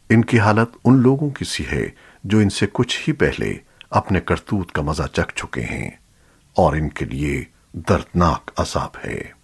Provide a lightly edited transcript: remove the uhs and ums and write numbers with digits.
इनकी हालत उन लोगों की सी है जो इनसे कुछ ही पहले अपने करतूत का मजा चख चुके हैं और इनके लिए दर्दनाक अजाब है।